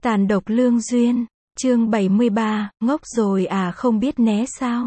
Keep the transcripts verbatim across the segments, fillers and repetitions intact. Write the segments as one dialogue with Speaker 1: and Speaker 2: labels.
Speaker 1: Tàn độc lương duyên, chương bảy mươi ba, ngốc rồi à không biết né sao.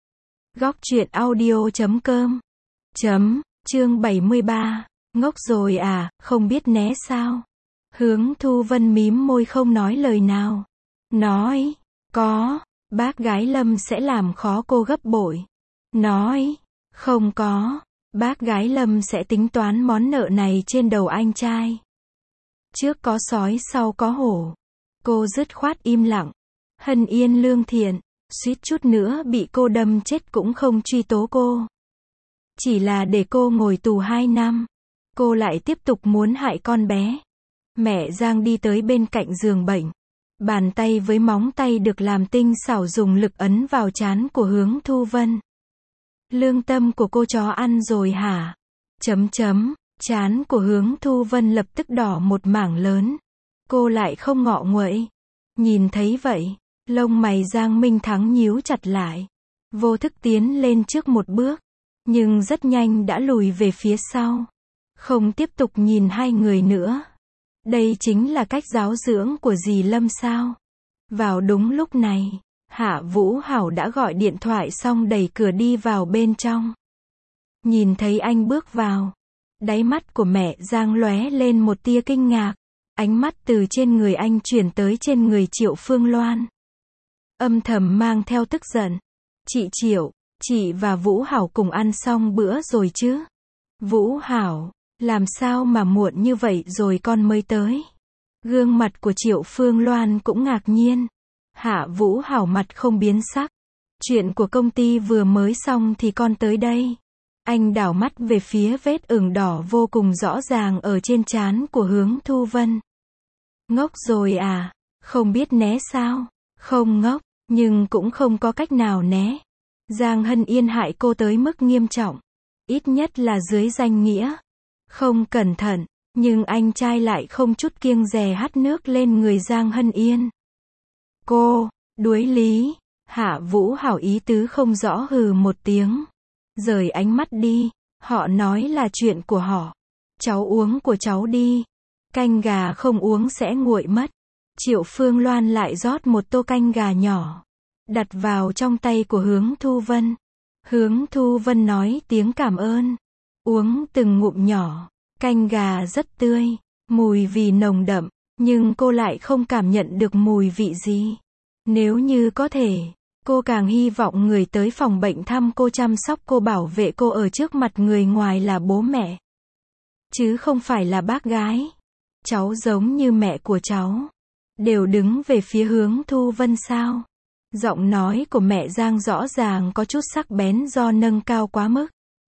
Speaker 1: Góc truyện audio chấm com chấm, chương bảy mươi ba, ngốc rồi à, không biết né sao. Hướng Thu Vân mím môi không nói lời nào. Nói, có, bác gái Lâm sẽ làm khó cô gấp bội. Nói, không có, bác gái Lâm sẽ tính toán món nợ này trên đầu anh trai. Trước có sói sau có hổ. Cô dứt khoát im lặng. Hân Yên lương thiện, suýt chút nữa bị cô đâm chết cũng không truy tố cô. Chỉ là để cô ngồi tù hai năm. Cô lại tiếp tục muốn hại con bé. Mẹ Giang đi tới bên cạnh giường bệnh. Bàn tay với móng tay được làm tinh xảo dùng lực ấn vào trán của Hướng Thu Vân. Lương tâm của cô chó ăn rồi hả? Chấm chấm, trán của Hướng Thu Vân lập tức đỏ một mảng lớn. Cô lại không ngọ nguậy. Nhìn thấy vậy, lông mày Giang Minh Thắng nhíu chặt lại. Vô thức tiến lên trước một bước, nhưng rất nhanh đã lùi về phía sau. Không tiếp tục nhìn hai người nữa. Đây chính là cách giáo dưỡng của dì Lâm sao? Vào đúng lúc này, Hạ Vũ Hảo đã gọi điện thoại xong đẩy cửa đi vào bên trong. Nhìn thấy anh bước vào, đáy mắt của mẹ Giang lóe lên một tia kinh ngạc. Ánh mắt từ trên người anh chuyển tới trên người Triệu Phương Loan. Âm thầm mang theo tức giận. Chị Triệu, chị và Vũ Hảo cùng ăn xong bữa rồi chứ? Vũ Hảo, làm sao mà muộn như vậy rồi con mới tới? Gương mặt của Triệu Phương Loan cũng ngạc nhiên. Hạ Vũ Hảo mặt không biến sắc. Chuyện của công ty vừa mới xong thì con tới đây. Anh đảo mắt về phía vết ửng đỏ vô cùng rõ ràng ở trên trán của Hướng Thu Vân. Ngốc rồi à, không biết né sao? Không ngốc, nhưng cũng không có cách nào né. Giang Hân Yên hại cô tới mức nghiêm trọng. Ít nhất là dưới danh nghĩa. Không cẩn thận, nhưng anh trai lại không chút kiêng dè hắt nước lên người Giang Hân Yên. Cô, đuối lý. Hạ Vũ Hảo ý tứ không rõ hừ một tiếng. Rời ánh mắt đi, họ nói là chuyện của họ. Cháu uống của cháu đi. Canh gà không uống sẽ nguội mất. Triệu Phương Loan lại rót một tô canh gà nhỏ. Đặt vào trong tay của Hướng Thu Vân. Hướng Thu Vân nói tiếng cảm ơn. Uống từng ngụm nhỏ. Canh gà rất tươi. Mùi vị nồng đậm. Nhưng cô lại không cảm nhận được mùi vị gì. Nếu như có thể, cô càng hy vọng người tới phòng bệnh thăm cô, chăm sóc cô, bảo vệ cô ở trước mặt người ngoài là bố mẹ. Chứ không phải là bác gái. Cháu giống như mẹ của cháu. Đều đứng về phía Hướng Thu Vân sao? Giọng nói của mẹ Giang rõ ràng có chút sắc bén do nâng cao quá mức.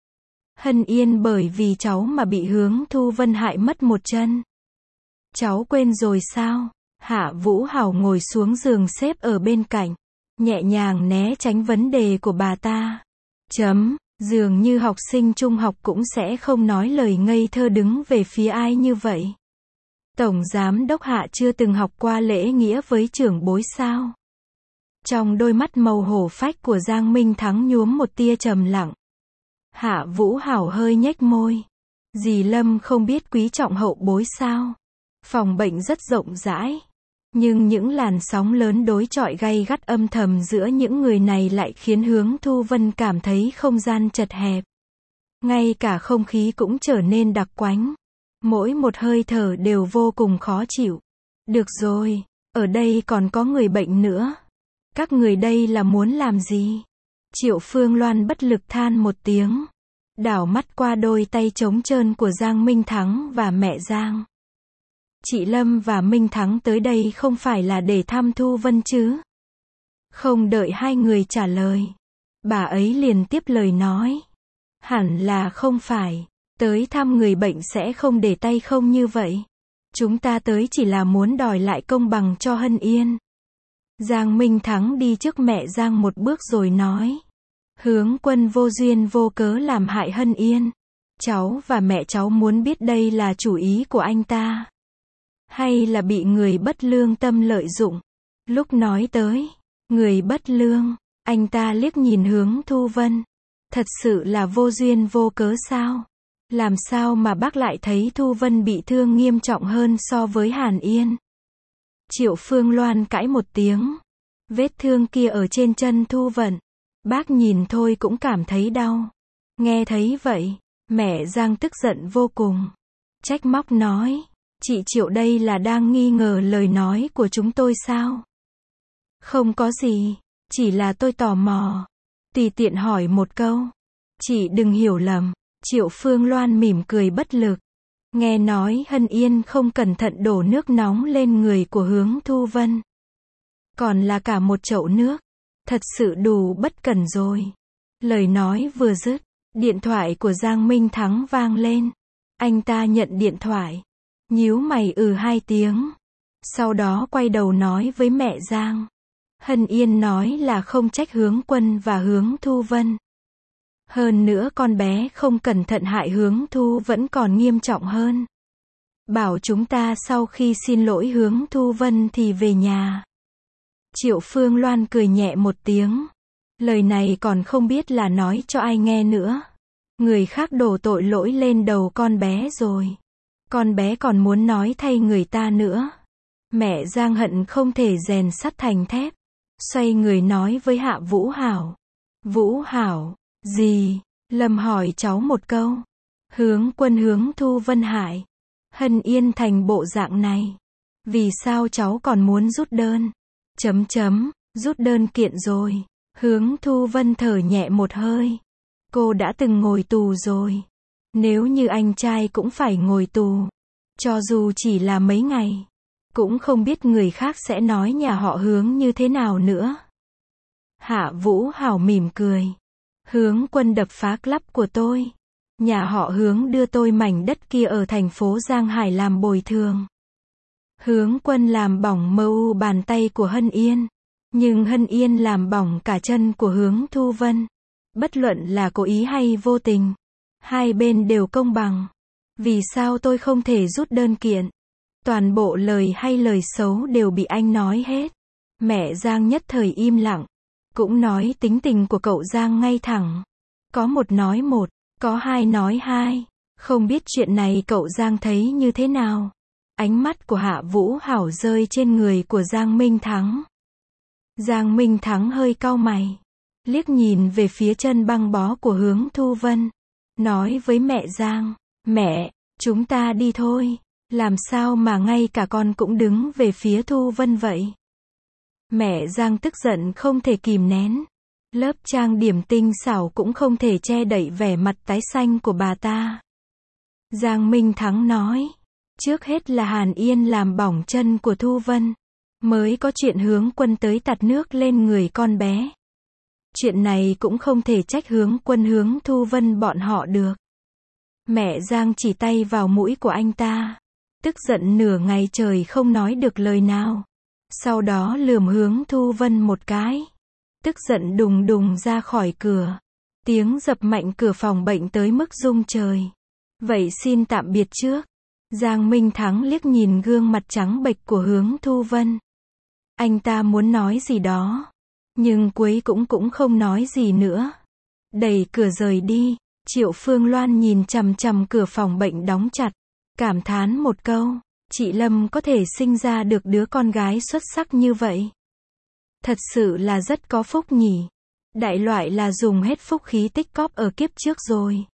Speaker 1: Hân Yên bởi vì cháu mà bị Hướng Thu Vân hại mất một chân. Cháu quên rồi sao? Hạ Vũ Hảo ngồi xuống giường xếp ở bên cạnh. Nhẹ nhàng né tránh vấn đề của bà ta. Chấm, dường như học sinh trung học cũng sẽ không nói lời ngây thơ đứng về phía ai như vậy. Tổng giám đốc Hạ chưa từng học qua lễ nghĩa với trưởng bối sao? Trong đôi mắt màu hổ phách của Giang Minh Thắng nhuốm một tia trầm lặng. Hạ Vũ Hảo hơi nhếch môi. Dì Lâm không biết quý trọng hậu bối sao? Phòng bệnh rất rộng rãi. Nhưng những làn sóng lớn đối chọi gay gắt âm thầm giữa những người này lại khiến Hướng Thu Vân cảm thấy không gian chật hẹp. Ngay cả không khí cũng trở nên đặc quánh. Mỗi một hơi thở đều vô cùng khó chịu. Được rồi, ở đây còn có người bệnh nữa. Các người đây là muốn làm gì? Triệu Phương Loan bất lực than một tiếng. Đảo mắt qua đôi tay trống trơn của Giang Minh Thắng và mẹ Giang. Chị Lâm và Minh Thắng tới đây không phải là để thăm Thu Vân chứ? Không đợi hai người trả lời, bà ấy liền tiếp lời nói. Hẳn là không phải. Tới thăm người bệnh sẽ không để tay không như vậy. Chúng ta tới chỉ là muốn đòi lại công bằng cho Hân Yên. Giang Minh Thắng đi trước mẹ Giang một bước rồi nói. Hướng Quân vô duyên vô cớ làm hại Hân Yên. Cháu và mẹ cháu muốn biết đây là chủ ý của anh ta, hay là bị người bất lương tâm lợi dụng. Lúc nói tới người bất lương, anh ta liếc nhìn Hướng Thu Vân. Thật sự là vô duyên vô cớ sao? Làm sao mà bác lại thấy Thu Vân bị thương nghiêm trọng hơn so với Hàn Yên? Triệu Phương Loan cãi một tiếng. Vết thương kia ở trên chân Thu Vận. Bác nhìn thôi cũng cảm thấy đau. Nghe thấy vậy, mẹ Giang tức giận vô cùng. Trách móc nói, chị Triệu đây là đang nghi ngờ lời nói của chúng tôi sao? Không có gì, chỉ là tôi tò mò. Tùy tiện hỏi một câu. Chị đừng hiểu lầm. Triệu Phương Loan mỉm cười bất lực. Nghe nói Hân Yên không cẩn thận đổ nước nóng lên người của Hướng Thu Vân. Còn là cả một chậu nước. Thật sự đủ bất cẩn rồi. Lời nói vừa dứt, điện thoại của Giang Minh Thắng vang lên. Anh ta nhận điện thoại. Nhíu mày ừ hai tiếng. Sau đó quay đầu nói với mẹ Giang. Hân Yên nói là không trách Hướng Quân và Hướng Thu Vân. Hơn nữa con bé không cẩn thận hại Hướng Thu vẫn còn nghiêm trọng hơn. Bảo chúng ta sau khi xin lỗi Hướng Thu Vân thì về nhà. Triệu Phương Loan cười nhẹ một tiếng. Lời này còn không biết là nói cho ai nghe nữa. Người khác đổ tội lỗi lên đầu con bé rồi. Con bé còn muốn nói thay người ta nữa. Mẹ Giang hận không thể rèn sắt thành thép. Xoay người nói với Hạ Vũ Hảo. Vũ Hảo, gì? Lâm hỏi cháu một câu. Hướng Quân Hướng Thu Vân hại Hân Yên thành bộ dạng này. Vì sao cháu còn muốn rút đơn? Chấm chấm, rút đơn kiện rồi. Hướng Thu Vân thở nhẹ một hơi. Cô đã từng ngồi tù rồi. Nếu như anh trai cũng phải ngồi tù. Cho dù chỉ là mấy ngày. Cũng không biết người khác sẽ nói nhà họ Hướng như thế nào nữa. Hạ Vũ Hảo mỉm cười. Hướng Quân đập phá club của tôi. Nhà họ Hướng đưa tôi mảnh đất kia ở thành phố Giang Hải làm bồi thường. Hướng Quân làm bỏng mờ u bàn tay của Hân Yên. Nhưng Hân Yên làm bỏng cả chân của Hướng Thu Vân. Bất luận là cố ý hay vô tình. Hai bên đều công bằng. Vì sao tôi không thể rút đơn kiện? Toàn bộ lời hay lời xấu đều bị anh nói hết. Mẹ Giang nhất thời im lặng. Cũng nói tính tình của cậu Giang ngay thẳng. Có một nói một, có hai nói hai. Không biết chuyện này cậu Giang thấy như thế nào? Ánh mắt của Hạ Vũ Hảo rơi trên người của Giang Minh Thắng. Giang Minh Thắng hơi cau mày. Liếc nhìn về phía chân băng bó của Hướng Thu Vân. Nói với mẹ Giang. Mẹ, chúng ta đi thôi. Làm sao mà ngay cả con cũng đứng về phía Thu Vân vậy? Mẹ Giang tức giận không thể kìm nén. Lớp trang điểm tinh xảo cũng không thể che đậy vẻ mặt tái xanh của bà ta. Giang Minh Thắng nói. Trước hết là Hàn Yên làm bỏng chân của Thu Vân. Mới có chuyện Hướng Quân tới tạt nước lên người con bé. Chuyện này cũng không thể trách Hướng Quân Hướng Thu Vân bọn họ được. Mẹ Giang chỉ tay vào mũi của anh ta. Tức giận nửa ngày trời không nói được lời nào. Sau đó lườm Hướng Thu Vân một cái. Tức giận đùng đùng ra khỏi cửa. Tiếng dập mạnh cửa phòng bệnh tới mức rung trời. Vậy xin tạm biệt trước. Giang Minh Thắng liếc nhìn gương mặt trắng bệch của Hướng Thu Vân. Anh ta muốn nói gì đó. Nhưng cuối cũng cũng không nói gì nữa. Đẩy cửa rời đi. Triệu Phương Loan nhìn chằm chằm cửa phòng bệnh đóng chặt. Cảm thán một câu. Chị Lâm có thể sinh ra được đứa con gái xuất sắc như vậy. Thật sự là rất có phúc nhỉ. Đại loại là dùng hết phúc khí tích cóp ở kiếp trước rồi.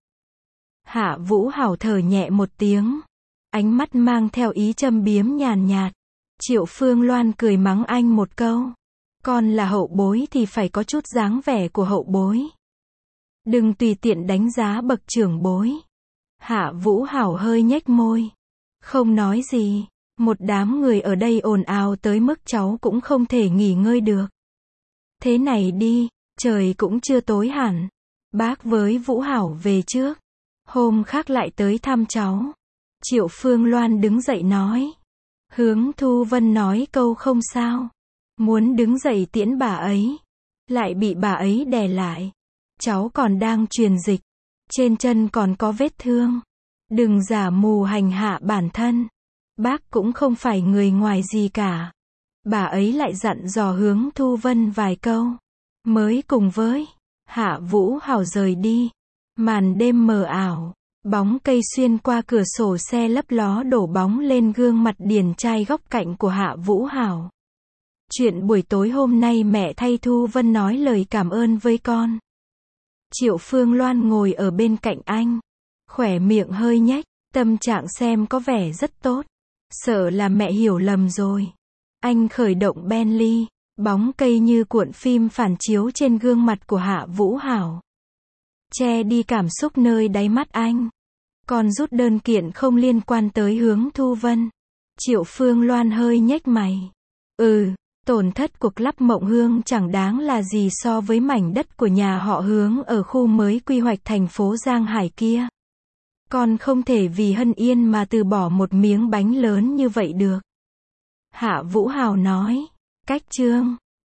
Speaker 1: Hạ Vũ Hảo thở nhẹ một tiếng. Ánh mắt mang theo ý châm biếm nhàn nhạt. Triệu Phương Loan cười mắng anh một câu. Con là hậu bối thì phải có chút dáng vẻ của hậu bối. Đừng tùy tiện đánh giá bậc trưởng bối. Hạ Vũ Hảo hơi nhếch môi. Không nói gì. Một đám người ở đây ồn ào tới mức cháu cũng không thể nghỉ ngơi được. Thế này đi, trời cũng chưa tối hẳn. Bác với Vũ Hảo về trước. Hôm khác lại tới thăm cháu. Triệu Phương Loan đứng dậy nói. Hướng Thu Vân nói câu không sao. Muốn đứng dậy tiễn bà ấy. Lại bị bà ấy đè lại. Cháu còn đang truyền dịch. Trên chân còn có vết thương. Đừng giả mù hành hạ bản thân. Bác cũng không phải người ngoài gì cả. Bà ấy lại dặn dò Hướng Thu Vân vài câu. Mới cùng với Hạ Vũ Hảo rời đi. Màn đêm mờ ảo. Bóng cây xuyên qua cửa sổ xe lấp ló đổ bóng lên gương mặt điển trai góc cạnh của Hạ Vũ Hảo. Chuyện buổi tối hôm nay mẹ thay Thu Vân nói lời cảm ơn với con. Triệu Phương Loan ngồi ở bên cạnh anh. Khỏe miệng hơi nhếch, tâm trạng xem có vẻ rất tốt. Sợ là mẹ hiểu lầm rồi. Anh khởi động Bentley, bóng cây như cuộn phim phản chiếu trên gương mặt của Hạ Vũ Hảo. Che đi cảm xúc nơi đáy mắt anh. Còn rút đơn kiện không liên quan tới hướng Thu Vân. Triệu Phương Loan hơi nhếch mày. Ừ, tổn thất cuộc lắp Mộng Hương chẳng đáng là gì so với mảnh đất của nhà họ Hướng ở khu mới quy hoạch thành phố Giang Hải kia. Con không thể vì Hân Yên mà từ bỏ một miếng bánh lớn như vậy được. Hạ Vũ Hảo nói. Cách chương